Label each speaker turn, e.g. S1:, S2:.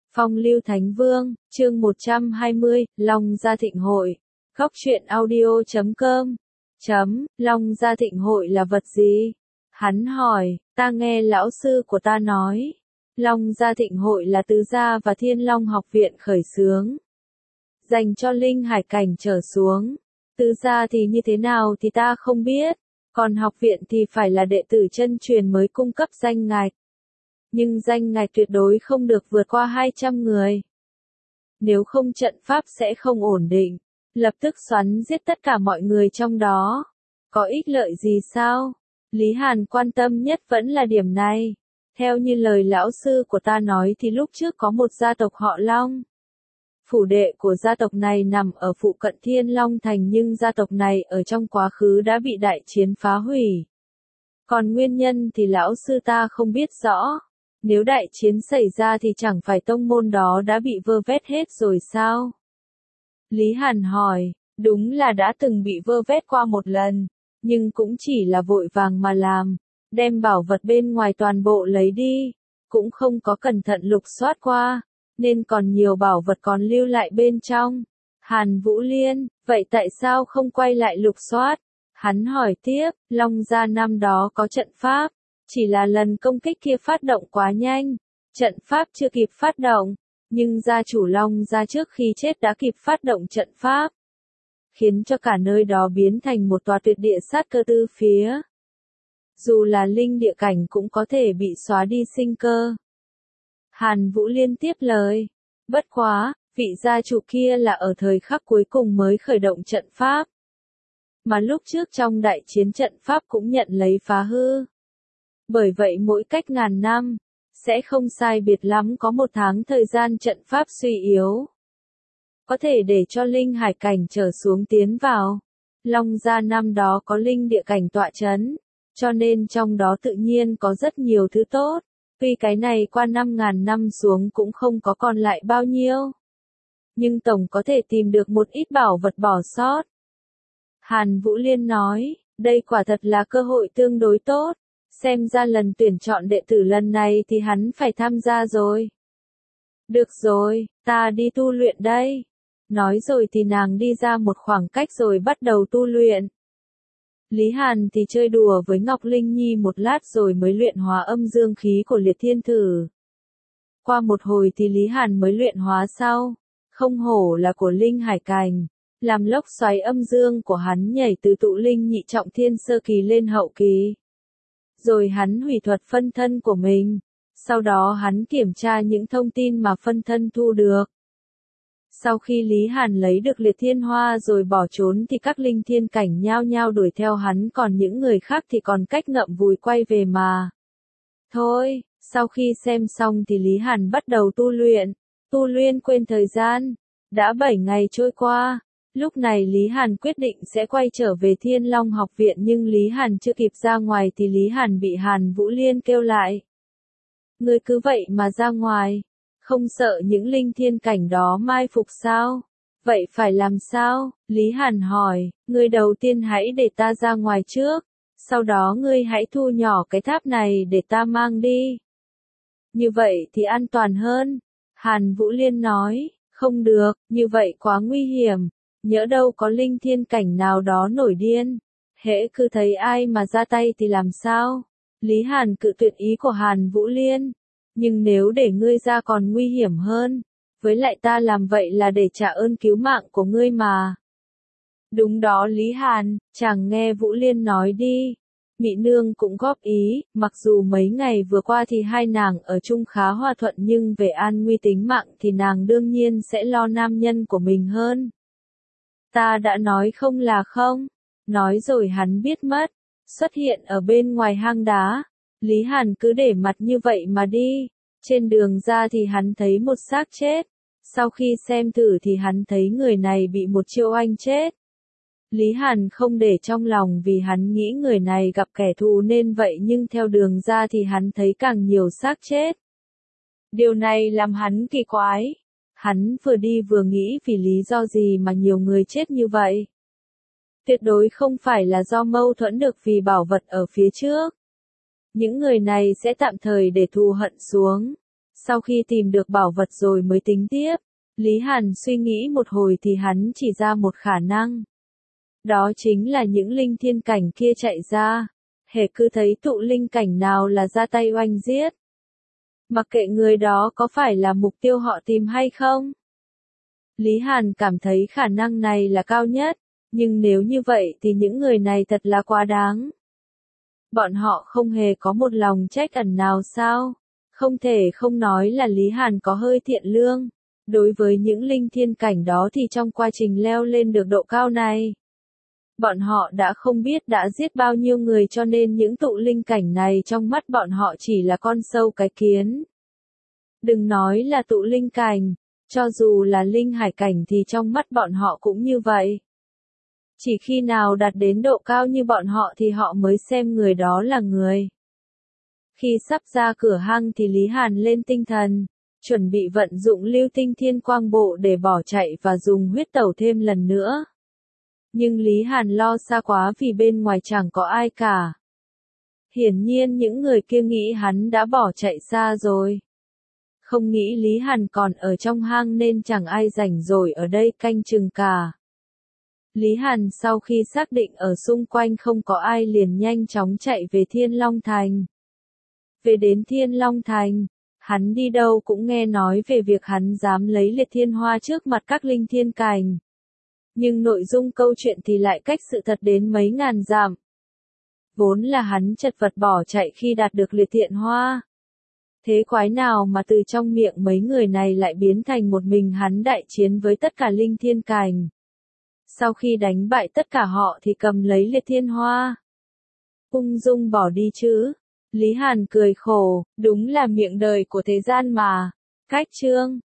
S1: Phong lưu Thánh Vương, chương 120, Long Gia Thịnh Hội. Góc truyện audio.com. Long Gia Thịnh Hội là vật gì? Hắn hỏi, ta nghe lão sư của ta nói. Long Gia Thịnh Hội là Tứ Gia và Thiên Long học viện khởi xướng. Dành cho linh hải cảnh trở xuống. Tứ Gia thì như thế nào thì ta không biết. Còn học viện thì phải là đệ tử chân truyền mới cung cấp danh ngạch. Nhưng danh ngạch tuyệt đối không được vượt qua 200 người. Nếu không trận pháp sẽ không ổn định. Lập tức xoắn giết tất cả mọi người trong đó. Có ích lợi gì sao? Lý Hàn quan tâm nhất vẫn là điểm này. Theo như lời lão sư của ta nói thì lúc trước có một gia tộc họ Long. Phủ đệ của gia tộc này nằm ở phụ cận Thiên Long Thành nhưng gia tộc này ở trong quá khứ đã bị đại chiến phá hủy. Còn nguyên nhân thì lão sư ta không biết rõ. Nếu đại chiến xảy ra thì chẳng phải tông môn đó đã bị vơ vét hết rồi sao? Lý Hàn hỏi, đúng là đã từng bị vơ vét qua một lần, nhưng cũng chỉ là vội vàng mà làm, đem bảo vật bên ngoài toàn bộ lấy đi, cũng không có cẩn thận lục soát qua, nên còn nhiều bảo vật còn lưu lại bên trong. Hàn Vũ Liên, vậy tại sao không quay lại lục soát? Hắn hỏi tiếp, Long Gia năm đó có trận pháp. Chỉ là lần công kích kia phát động quá nhanh, trận pháp chưa kịp phát động, nhưng gia chủ Long Gia trước khi chết đã kịp phát động trận pháp, khiến cho cả nơi đó biến thành một tòa tuyệt địa sát cơ tứ phía. Dù là linh địa cảnh cũng có thể bị xóa đi sinh cơ. Hàn Vũ Liên tiếp lời, bất quá, vị gia chủ kia là ở thời khắc cuối cùng mới khởi động trận pháp. Mà lúc trước trong đại chiến trận pháp cũng nhận lấy phá hư. Bởi vậy mỗi cách ngàn năm, sẽ không sai biệt lắm có một tháng thời gian trận pháp suy yếu. Có thể để cho linh hải cảnh trở xuống tiến vào. Long Gia năm đó có linh địa cảnh tọa chấn, cho nên trong đó tự nhiên có rất nhiều thứ tốt. Tuy cái này qua 5.000 năm xuống cũng không có còn lại bao nhiêu. Nhưng tổng có thể tìm được một ít bảo vật bỏ sót. Hàn Vũ Liên nói, đây quả thật là cơ hội tương đối tốt. Xem ra lần tuyển chọn đệ tử lần này thì hắn phải tham gia rồi. Được rồi, ta đi tu luyện đây. Nói rồi thì nàng đi ra một khoảng cách rồi bắt đầu tu luyện. Lý Hàn thì chơi đùa với Ngọc Linh Nhi một lát rồi mới luyện hóa âm dương khí của Liệt Thiên Thử. Qua một hồi thì Lý Hàn mới luyện hóa sau. Không hổ là của linh hải cảnh. Làm lốc xoáy âm dương của hắn nhảy từ tụ linh nhị trọng thiên sơ kỳ lên hậu kỳ. Rồi hắn hủy thuật phân thân của mình. Sau đó hắn kiểm tra những thông tin mà phân thân thu được. Sau khi Lý Hàn lấy được liệt thiên hoa rồi bỏ trốn thì các linh thiên cảnh nhao nhao đuổi theo hắn, còn những người khác thì còn cách ngậm vùi quay về mà. Thôi, sau khi xem xong thì Lý Hàn bắt đầu tu luyện. Tu luyện quên thời gian. Đã 7 ngày trôi qua. Lúc này Lý Hàn quyết định sẽ quay trở về Thiên Long học viện nhưng Lý Hàn chưa kịp ra ngoài thì Lý Hàn bị Hàn Vũ Liên kêu lại. Ngươi cứ vậy mà ra ngoài, không sợ những linh thiên cảnh đó mai phục sao? Vậy phải làm sao? Lý Hàn hỏi, ngươi đầu tiên hãy để ta ra ngoài trước, sau đó ngươi hãy thu nhỏ cái tháp này để ta mang đi. Như vậy thì an toàn hơn. Hàn Vũ Liên nói, không được, như vậy quá nguy hiểm. Nhỡ đâu có linh thiên cảnh nào đó nổi điên. Hễ cứ thấy ai mà ra tay thì làm sao? Lý Hàn cự tuyệt ý của Hàn Vũ Liên. Nhưng nếu để ngươi ra còn nguy hiểm hơn. Với lại ta làm vậy là để trả ơn cứu mạng của ngươi mà. Đúng đó Lý Hàn, chàng nghe Vũ Liên nói đi. Mị nương cũng góp ý, mặc dù mấy ngày vừa qua thì hai nàng ở chung khá hòa thuận nhưng về an nguy tính mạng thì nàng đương nhiên sẽ lo nam nhân của mình hơn. Ta đã nói không là không. Nói rồi hắn biết mất. Xuất hiện ở bên ngoài hang đá. Lý Hàn cứ để mặt như vậy mà đi. Trên đường ra thì hắn thấy một xác chết. Sau khi xem thử thì hắn thấy người này bị một chiêu anh chết. Lý Hàn không để trong lòng vì hắn nghĩ người này gặp kẻ thù nên vậy nhưng theo đường ra thì hắn thấy càng nhiều xác chết. Điều này làm hắn kỳ quái. Hắn vừa đi vừa nghĩ vì lý do gì mà nhiều người chết như vậy. Tuyệt đối không phải là do mâu thuẫn được vì bảo vật ở phía trước. Những người này sẽ tạm thời để thù hận xuống. Sau khi tìm được bảo vật rồi mới tính tiếp. Lý Hàn suy nghĩ một hồi thì hắn chỉ ra một khả năng. Đó chính là những linh thiên cảnh kia chạy ra. Hễ cứ thấy tụ linh cảnh nào là ra tay oanh giết. Mặc kệ người đó có phải là mục tiêu họ tìm hay không. Lý Hàn cảm thấy khả năng này là cao nhất, nhưng nếu như vậy thì những người này thật là quá đáng. Bọn họ không hề có một lòng trách ẩn nào sao? Không thể không nói là Lý Hàn có hơi thiện lương. Đối với những linh thiên cảnh đó thì trong quá trình leo lên được độ cao này, bọn họ đã không biết đã giết bao nhiêu người cho nên những tụ linh cảnh này trong mắt bọn họ chỉ là con sâu cái kiến. Đừng nói là tụ linh cảnh, cho dù là linh hải cảnh thì trong mắt bọn họ cũng như vậy. Chỉ khi nào đạt đến độ cao như bọn họ thì họ mới xem người đó là người. Khi sắp ra cửa hang thì Lý Hàn lên tinh thần, chuẩn bị vận dụng lưu tinh thiên quang bộ để bỏ chạy và dùng huyết tẩu thêm lần nữa. Nhưng Lý Hàn lo xa quá vì bên ngoài chẳng có ai cả. Hiển nhiên những người kia nghĩ hắn đã bỏ chạy xa rồi. Không nghĩ Lý Hàn còn ở trong hang nên chẳng ai rảnh rỗi ở đây canh chừng cả. Lý Hàn sau khi xác định ở xung quanh không có ai liền nhanh chóng chạy về Thiên Long Thành. Về đến Thiên Long Thành, hắn đi đâu cũng nghe nói về việc hắn dám lấy liệt thiên hoa trước mặt các linh thiên cảnh. Nhưng nội dung câu chuyện thì lại cách sự thật đến mấy ngàn dặm. Vốn là hắn chật vật bỏ chạy khi đạt được liệt thiên hoa. Thế quái nào mà từ trong miệng mấy người này lại biến thành một mình hắn đại chiến với tất cả linh thiên cảnh. Sau khi đánh bại tất cả họ thì cầm lấy liệt thiên hoa. Ung dung bỏ đi chứ. Lý Hàn cười khổ, đúng là miệng đời của thế gian mà. Cách chương